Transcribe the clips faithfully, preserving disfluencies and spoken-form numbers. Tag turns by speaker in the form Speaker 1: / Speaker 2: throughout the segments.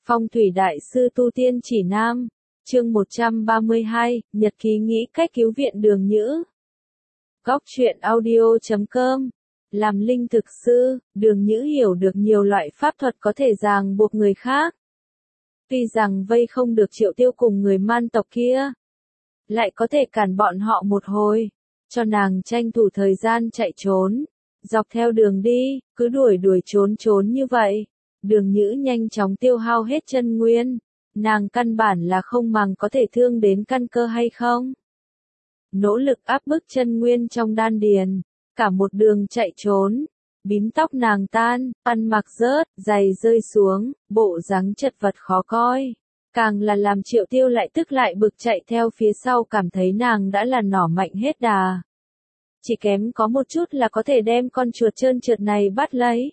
Speaker 1: Phong thủy đại sư tu tiên chỉ nam, chương một trăm ba mươi hai, nhật ký nghĩ cách cứu viện Đường Nhữ. Góc truyện audio chấm com. Làm linh thực sư, Đường Nhữ hiểu được nhiều loại pháp thuật có thể ràng buộc người khác. Tuy rằng vây không được Triệu Tiêu cùng người man tộc kia, lại có thể cản bọn họ một hồi, cho nàng tranh thủ thời gian chạy trốn. Dọc theo đường đi, cứ đuổi đuổi trốn trốn như vậy, Đường Nhữ nhanh chóng tiêu hao hết chân nguyên, nàng căn bản là không màng có thể thương đến căn cơ hay không. Nỗ lực áp bức chân nguyên trong đan điền, cả một đường chạy trốn, bím tóc nàng tan, ăn mặc rớt, giày rơi xuống, bộ dáng chật vật khó coi. Càng là làm Triệu Tiêu lại tức lại bực chạy theo phía sau, cảm thấy nàng đã là nỏ mạnh hết đà. Chỉ kém có một chút là có thể đem con chuột trơn trượt này bắt lấy.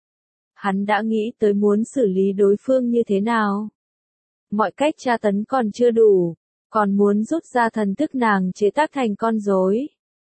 Speaker 1: Hắn đã nghĩ tới muốn xử lý đối phương như thế nào. Mọi cách tra tấn còn chưa đủ, còn muốn rút ra thần thức nàng chế tác thành con rối.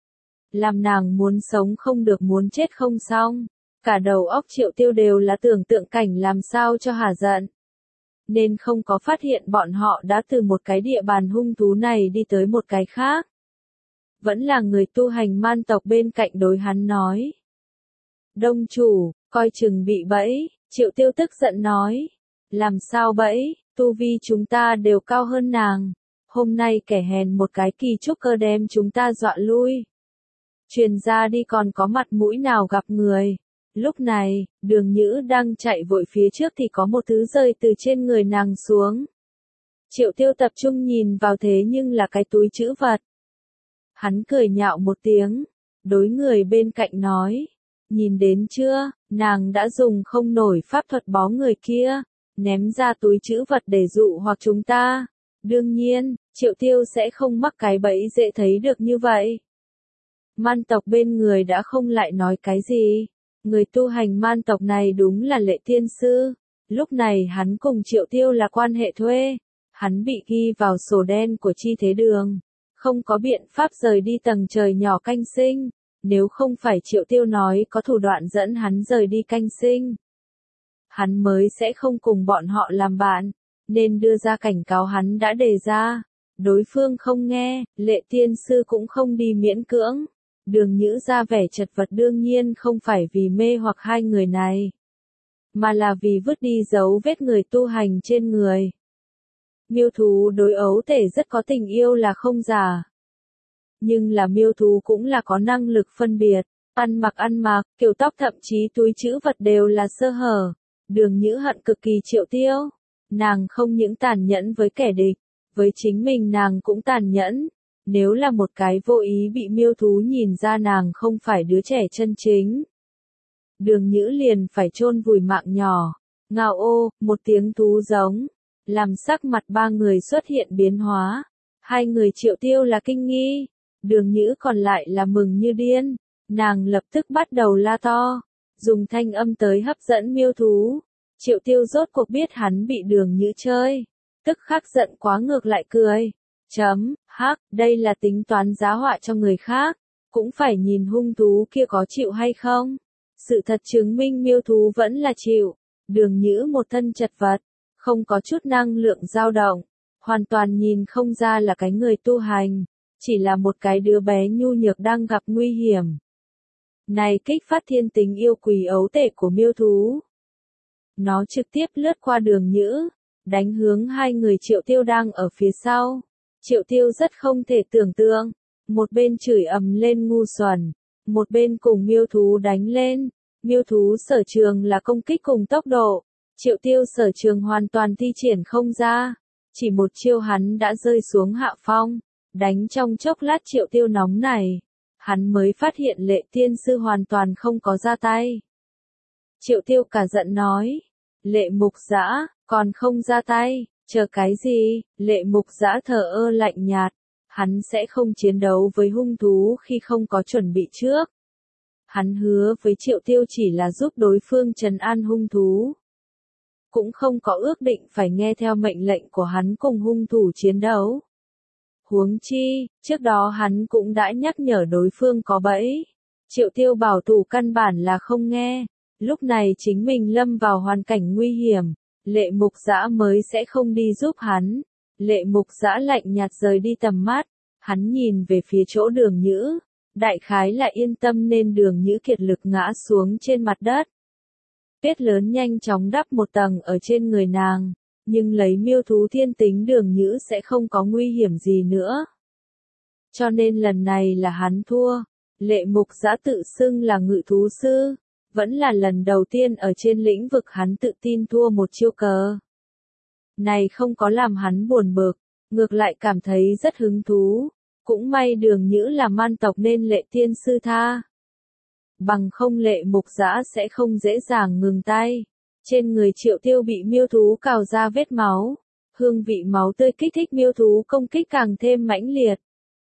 Speaker 1: Làm nàng muốn sống không được muốn chết không xong. Cả đầu óc Triệu Tiêu đều là tưởng tượng cảnh làm sao cho hả giận. Nên không có phát hiện bọn họ đã từ một cái địa bàn hung thú này đi tới một cái khác. Vẫn là người tu hành man tộc bên cạnh đối hắn nói. Đông chủ, coi chừng bị bẫy, Triệu Tiêu tức giận nói. Làm sao bẫy, tu vi chúng ta đều cao hơn nàng. Hôm nay kẻ hèn một cái kỳ trúc cơ đem chúng ta dọa lui. Truyền ra đi còn có mặt mũi nào gặp người. Lúc này, Đường Nhữ đang chạy vội phía trước thì có một thứ rơi từ trên người nàng xuống. Triệu Tiêu tập trung nhìn vào thế nhưng là cái túi trữ vật. Hắn cười nhạo một tiếng, đối người bên cạnh nói, nhìn đến chưa, nàng đã dùng không nổi pháp thuật bó người kia, ném ra túi trữ vật để dụ hoặc chúng ta. Đương nhiên, Triệu Tiêu sẽ không mắc cái bẫy dễ thấy được như vậy. Man tộc bên người đã không lại nói cái gì. Người tu hành man tộc này đúng là Lệ Tiên Sư. Lúc này hắn cùng Triệu Tiêu là quan hệ thuê. Hắn bị ghi vào sổ đen của chi thế đường. Không có biện pháp rời đi tầng trời nhỏ canh sinh. Nếu không phải Triệu Tiêu nói có thủ đoạn dẫn hắn rời đi canh sinh, hắn mới sẽ không cùng bọn họ làm bạn. Nên đưa ra cảnh cáo hắn đã đề ra. Đối phương không nghe, Lệ Tiên Sư cũng không đi miễn cưỡng. Đường Nhữ ra vẻ chật vật đương nhiên không phải vì mê hoặc hai người này, mà là vì vứt đi dấu vết người tu hành trên người. Miêu thú đối ấu tể rất có tình yêu là không giả. Nhưng là miêu thú cũng là có năng lực phân biệt, ăn mặc ăn mặc, kiểu tóc thậm chí túi trữ vật đều là sơ hở. Đường Nhữ hận cực kỳ Triệu Tiêu. Nàng không những tàn nhẫn với kẻ địch, với chính mình nàng cũng tàn nhẫn. Nếu là một cái vô ý bị miêu thú nhìn ra nàng không phải đứa trẻ chân chính, Đường Nhữ liền phải chôn vùi mạng nhỏ. Ngao ô, một tiếng thú giống, làm sắc mặt ba người xuất hiện biến hóa. Hai người Triệu Tiêu là kinh nghi, Đường Nhữ còn lại là mừng như điên. Nàng lập tức bắt đầu la to, dùng thanh âm tới hấp dẫn miêu thú. Triệu Tiêu rốt cuộc biết hắn bị Đường Nhữ chơi, tức khắc giận quá ngược lại cười. Chấm, hắc, đây là tính toán giá họa cho người khác, cũng phải nhìn hung thú kia có chịu hay không. Sự thật chứng minh miêu thú vẫn là chịu. Đường Nhữ một thân chật vật, không có chút năng lượng dao động, hoàn toàn nhìn không ra là cái người tu hành, chỉ là một cái đứa bé nhu nhược đang gặp nguy hiểm. Này kích phát thiên tính yêu quý ấu tể của miêu thú. Nó trực tiếp lướt qua Đường Nhữ, đánh hướng hai người Triệu Tiêu đang ở phía sau. Triệu Tiêu rất không thể tưởng tượng, một bên chửi ầm lên ngu xuẩn, một bên cùng miêu thú đánh lên. Miêu thú sở trường là công kích cùng tốc độ, Triệu Tiêu sở trường hoàn toàn thi triển không ra, chỉ một chiêu hắn đã rơi xuống hạ phong, đánh trong chốc lát Triệu Tiêu nóng này, hắn mới phát hiện Lệ Tiên Sư hoàn toàn không có ra tay. Triệu Tiêu cả giận nói, Lệ Mục Dã, còn không ra tay. Chờ cái gì, Lệ Mục Dã thờ ơ lạnh nhạt, hắn sẽ không chiến đấu với hung thú khi không có chuẩn bị trước. Hắn hứa với Triệu Tiêu chỉ là giúp đối phương trấn an hung thú. Cũng không có ước định phải nghe theo mệnh lệnh của hắn cùng hung thủ chiến đấu. Huống chi, trước đó hắn cũng đã nhắc nhở đối phương có bẫy. Triệu Tiêu bảo thủ căn bản là không nghe. Lúc này chính mình lâm vào hoàn cảnh nguy hiểm. Lệ Mục Dã mới sẽ không đi giúp hắn. Lệ Mục Dã lạnh nhạt rời đi tầm mắt, hắn nhìn về phía chỗ Đường Nhữ, đại khái là yên tâm nên Đường Nhữ kiệt lực ngã xuống trên mặt đất. Tuyết lớn nhanh chóng đắp một tầng ở trên người nàng, nhưng lấy miêu thú thiên tính Đường Nhữ sẽ không có nguy hiểm gì nữa. Cho nên lần này là hắn thua. Lệ Mục Dã tự xưng là ngự thú sư, vẫn là lần đầu tiên ở trên lĩnh vực hắn tự tin thua một chiêu cờ. Này không có làm hắn buồn bực, ngược lại cảm thấy rất hứng thú, cũng may Đường Nhữ là man tộc nên Lệ tiên sư tha. Bằng không Lệ Mục Dã sẽ không dễ dàng ngừng tay. Trên người Triệu Tiêu bị miêu thú cào ra vết máu, hương vị máu tươi kích thích miêu thú công kích càng thêm mãnh liệt.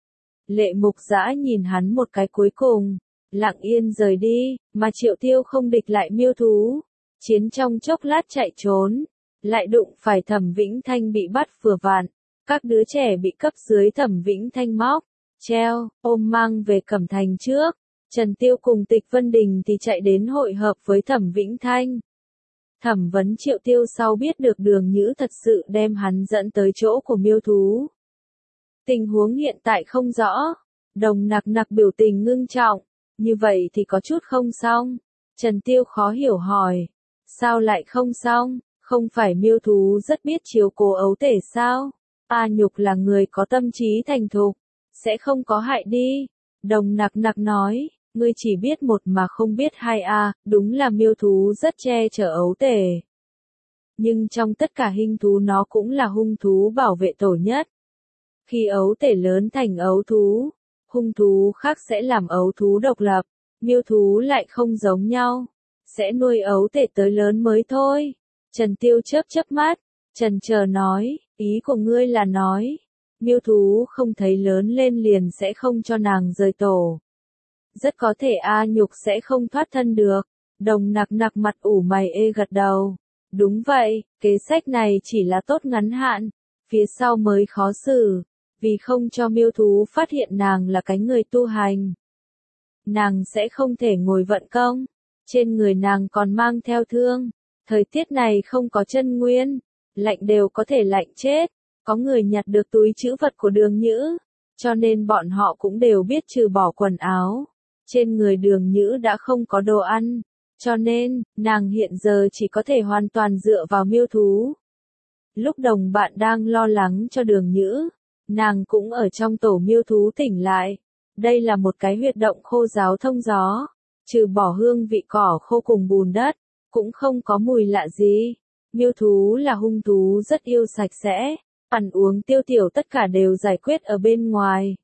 Speaker 1: Lệ Mục Dã nhìn hắn một cái cuối cùng, lặng yên rời đi, mà Triệu Tiêu không địch lại miêu thú, chiến trong chốc lát chạy trốn, lại đụng phải Thẩm Vĩnh Thanh bị bắt vừa vặn, các đứa trẻ bị cấp dưới Thẩm Vĩnh Thanh móc, treo, ôm mang về Cẩm Thành trước, Trần Tiêu cùng Tịch Vân Đình thì chạy đến hội hợp với Thẩm Vĩnh Thanh. Thẩm vấn Triệu Tiêu sau biết được Đường Nhữ thật sự đem hắn dẫn tới chỗ của miêu thú. Tình huống hiện tại không rõ, Đồng Nặc Nặc biểu tình ngưng trọng, như vậy thì có chút không xong. Trần Tiêu khó hiểu hỏi, sao lại không xong, không phải miêu thú rất biết chiếu cố ấu tể sao? A Nhục là người có tâm trí thành thục, sẽ không có hại đi. Đồng Nặc Nặc nói, ngươi chỉ biết một mà không biết hai a, đúng là miêu thú rất che chở ấu tể. Nhưng trong tất cả hình thú nó cũng là hung thú bảo vệ tổ nhất. Khi ấu tể lớn thành ấu thú, hung thú khác sẽ làm ấu thú độc lập, miêu thú lại không giống nhau, sẽ nuôi ấu tể tới lớn mới thôi. Trần Tiêu chớp chớp mắt, Trần chờ nói, ý của ngươi là nói, miêu thú không thấy lớn lên liền sẽ không cho nàng rời tổ. Rất có thể A Nhục sẽ không thoát thân được. Đồng Nặc Nặc mặt ủ mày ê gật đầu. Đúng vậy, kế sách này chỉ là tốt ngắn hạn, phía sau mới khó xử, vì không cho miêu thú phát hiện nàng là cái người tu hành. Nàng sẽ không thể ngồi vận công, trên người nàng còn mang theo thương, thời tiết này không có chân nguyên, lạnh đều có thể lạnh chết, có người nhặt được túi trữ vật của Đường Nhữ, cho nên bọn họ cũng đều biết trừ bỏ quần áo, trên người Đường Nhữ đã không có đồ ăn, cho nên, nàng hiện giờ chỉ có thể hoàn toàn dựa vào miêu thú. Lúc đồng bạn đang lo lắng cho Đường Nhữ, nàng cũng ở trong tổ miêu thú tỉnh lại. Đây là một cái huyệt động khô ráo thông gió, trừ bỏ hương vị cỏ khô cùng bùn đất, cũng không có mùi lạ gì. Miêu thú là hung thú rất yêu sạch sẽ, ăn uống tiêu tiểu tất cả đều giải quyết ở bên ngoài.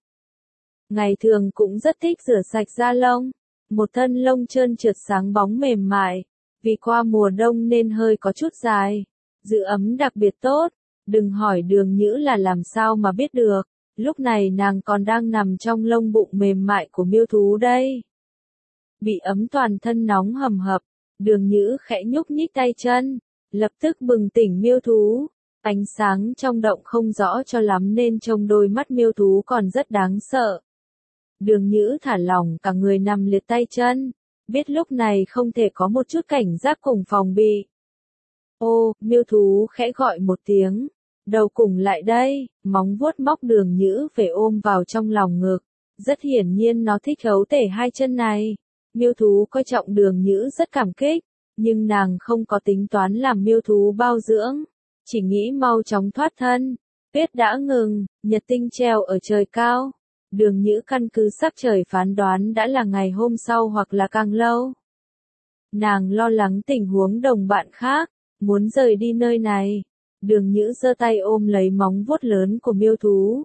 Speaker 1: Ngày thường cũng rất thích rửa sạch da lông, một thân lông trơn trượt sáng bóng mềm mại, vì qua mùa đông nên hơi có chút dài, giữ ấm đặc biệt tốt. Đừng hỏi Đường Nhữ là làm sao mà biết được, lúc này nàng còn đang nằm trong lông bụng mềm mại của miêu thú đây. Bị ấm toàn thân nóng hầm hập, Đường Nhữ khẽ nhúc nhích tay chân, lập tức bừng tỉnh miêu thú. Ánh sáng trong động không rõ cho lắm nên trông đôi mắt miêu thú còn rất đáng sợ. Đường Nhữ thả lỏng cả người nằm liệt tay chân, biết lúc này không thể có một chút cảnh giác cùng phòng bị. Ô, miêu thú khẽ gọi một tiếng, đầu cùng lại đây, móng vuốt móc Đường Nhữ về ôm vào trong lòng ngực. Rất hiển nhiên nó thích ấu tể hai chân này. Miêu thú coi trọng Đường Nhữ rất cảm kích, nhưng nàng không có tính toán làm miêu thú bao dưỡng, chỉ nghĩ mau chóng thoát thân. Tuyết đã ngừng, nhật tinh treo ở trời cao. Đường Nhữ căn cứ sắc trời phán đoán đã là ngày hôm sau hoặc là càng lâu. Nàng lo lắng tình huống đồng bạn khác, muốn rời đi nơi này. Đường Nhữ giơ tay ôm lấy móng vuốt lớn của miêu thú.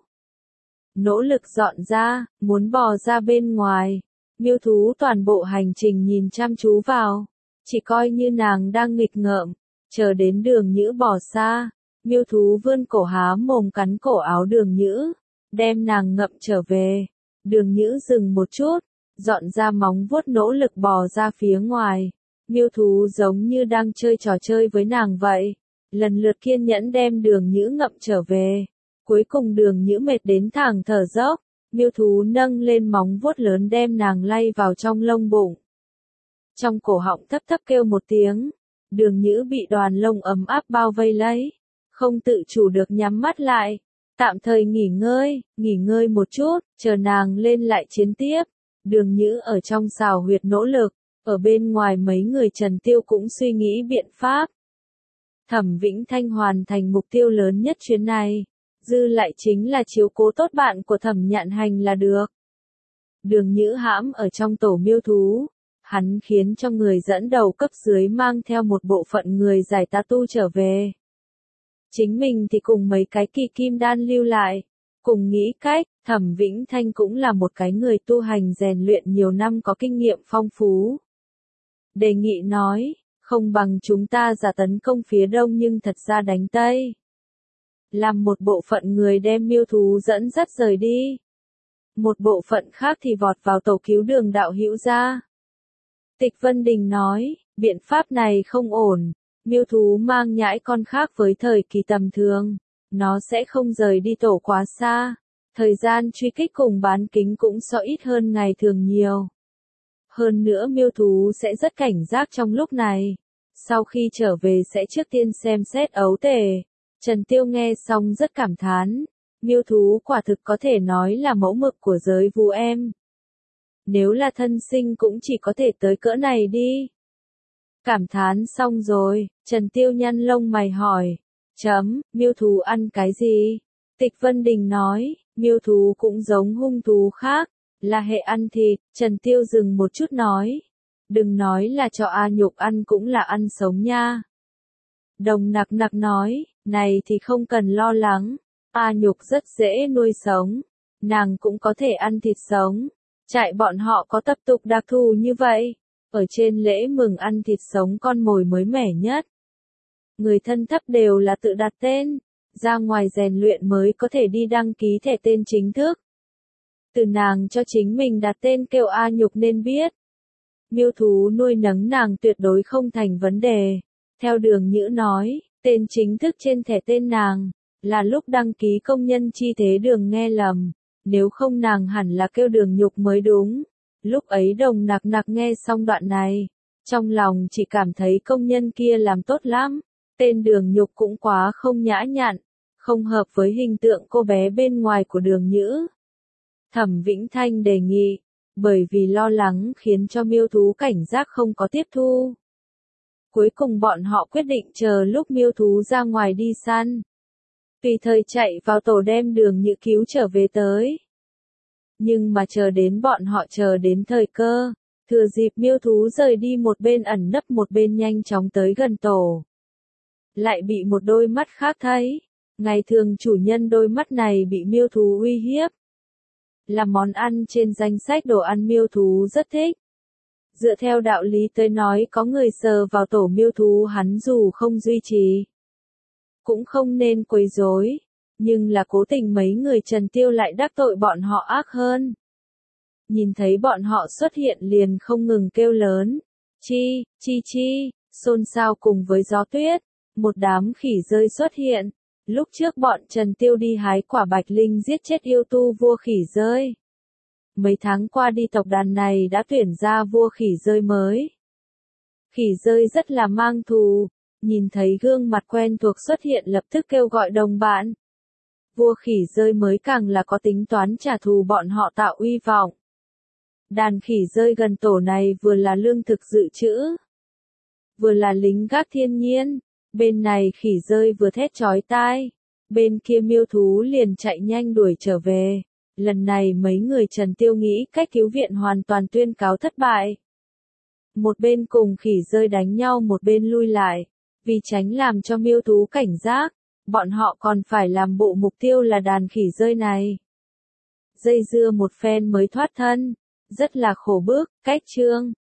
Speaker 1: Nỗ lực dọn ra, muốn bò ra bên ngoài. Miêu thú toàn bộ hành trình nhìn chăm chú vào, chỉ coi như nàng đang nghịch ngợm, chờ đến Đường Nhữ bỏ xa. Miêu thú vươn cổ há mồm cắn cổ áo Đường Nhữ, đem nàng ngậm trở về. Đường Nhữ dừng một chút, dọn ra móng vuốt nỗ lực bò ra phía ngoài. Miêu thú giống như đang chơi trò chơi với nàng vậy, lần lượt kiên nhẫn đem Đường Nhữ ngậm trở về. Cuối cùng Đường Nhữ mệt đến thẳng thở dốc, miêu thú nâng lên móng vuốt lớn đem nàng lay vào trong lông bụng. Trong cổ họng thấp thấp kêu một tiếng, Đường Nhữ bị đoàn lông ấm áp bao vây lấy, không tự chủ được nhắm mắt lại, tạm thời nghỉ ngơi, nghỉ ngơi một chút, chờ nàng lên lại chiến tiếp. Đường Nhữ ở trong xào huyệt nỗ lực, ở bên ngoài mấy người Trần Tiêu cũng suy nghĩ biện pháp. Thẩm Vĩnh Thanh hoàn thành mục tiêu lớn nhất chuyến này, dư lại chính là chiếu cố tốt bạn của Thẩm Nhạn Hành là được. Đường Nhữ hãm ở trong tổ miêu thú, hắn khiến cho người dẫn đầu cấp dưới mang theo một bộ phận người giải tà tu trở về. Chính mình thì cùng mấy cái kỳ kim đan lưu lại, cùng nghĩ cách. Thẩm Vĩnh Thanh cũng là một cái người tu hành rèn luyện nhiều năm có kinh nghiệm phong phú. Đề nghị nói, không bằng chúng ta giả tấn công phía đông nhưng thật ra đánh tây. Làm một bộ phận người đem miêu thú dẫn dắt rời đi. Một bộ phận khác thì vọt vào tổ cứu Đường đạo hữu ra. Tịch Vân Đình nói, biện pháp này không ổn, miêu thú mang nhãi con khác với thời kỳ tầm thường, nó sẽ không rời đi tổ quá xa. Thời gian truy kích cùng bán kính cũng so ít hơn ngày thường nhiều. Hơn nữa miêu thú sẽ rất cảnh giác trong lúc này. Sau khi trở về sẽ trước tiên xem xét ấu tể. Trần Tiêu nghe xong rất cảm thán. Miêu thú quả thực có thể nói là mẫu mực của giới vu em. Nếu là thân sinh cũng chỉ có thể tới cỡ này đi. Cảm thán xong rồi, Trần Tiêu nhăn lông mày hỏi. Chấm, miêu thú ăn cái gì? Tịch Vân Đình nói, miêu thú cũng giống hung thú khác, là hệ ăn thịt. Trần Tiêu dừng một chút nói, đừng nói là cho A Nhục ăn cũng là ăn sống nha. Đồng Nặc Nặc nói, này thì không cần lo lắng, A Nhục rất dễ nuôi sống, nàng cũng có thể ăn thịt sống. Trại bọn họ có tập tục đặc thù như vậy, ở trên lễ mừng ăn thịt sống con mồi mới mẻ nhất. Người thân thấp đều là tự đặt tên. Ra ngoài rèn luyện mới có thể đi đăng ký thẻ tên chính thức. Từ nàng cho chính mình đặt tên kêu A Nhục nên biết. Miêu thú nuôi nấng nàng tuyệt đối không thành vấn đề. Theo Đường Nhữ nói, tên chính thức trên thẻ tên nàng, là lúc đăng ký công nhân chi thế Đường nghe lầm. Nếu không nàng hẳn là kêu Đường Nhục mới đúng. Lúc ấy Đồng Nặc Nặc nghe xong đoạn này, trong lòng chỉ cảm thấy công nhân kia làm tốt lắm. Tên Đường Nhục cũng quá không nhã nhặn, không hợp với hình tượng cô bé bên ngoài của Đường Nhữ. Thẩm Vĩnh Thanh đề nghị, bởi vì lo lắng khiến cho miêu thú cảnh giác không có tiếp thu. Cuối cùng bọn họ quyết định chờ lúc miêu thú ra ngoài đi săn. Tùy thời chạy vào tổ đem Đường Nhữ cứu trở về tới. Nhưng mà chờ đến bọn họ chờ đến thời cơ, thừa dịp miêu thú rời đi một bên ẩn nấp một bên nhanh chóng tới gần tổ. Lại bị một đôi mắt khác thấy. Ngày thường chủ nhân đôi mắt này bị miêu thú uy hiếp. Là món ăn trên danh sách đồ ăn miêu thú rất thích. Dựa theo đạo lý tới nói có người sờ vào tổ miêu thú hắn dù không duy trì, cũng không nên quấy rối. Nhưng là cố tình mấy người Trần Tiêu lại đắc tội bọn họ ác hơn. Nhìn thấy bọn họ xuất hiện liền không ngừng kêu lớn. Chi, chi chi, xôn xao cùng với gió tuyết. Một đám khỉ rơi xuất hiện. Lúc trước bọn Trần Tiêu đi hái quả bạch linh giết chết yêu tu vua khỉ rơi. Mấy tháng qua đi tộc đàn này đã tuyển ra vua khỉ rơi mới. Khỉ rơi rất là mang thù, nhìn thấy gương mặt quen thuộc xuất hiện lập tức kêu gọi đồng bạn. Vua khỉ rơi mới càng là có tính toán trả thù bọn họ tạo uy vọng. Đàn khỉ rơi gần tổ này vừa là lương thực dự trữ, vừa là lính gác thiên nhiên. Bên này khỉ rơi vừa thét chói tai, bên kia miêu thú liền chạy nhanh đuổi trở về. Lần này mấy người Trần Tiêu nghĩ cách cứu viện hoàn toàn tuyên cáo thất bại. Một bên cùng khỉ rơi đánh nhau một bên lui lại, vì tránh làm cho miêu thú cảnh giác, bọn họ còn phải làm bộ mục tiêu là đàn khỉ rơi này. Dây dưa một phen mới thoát thân, rất là khổ bức, cách chương.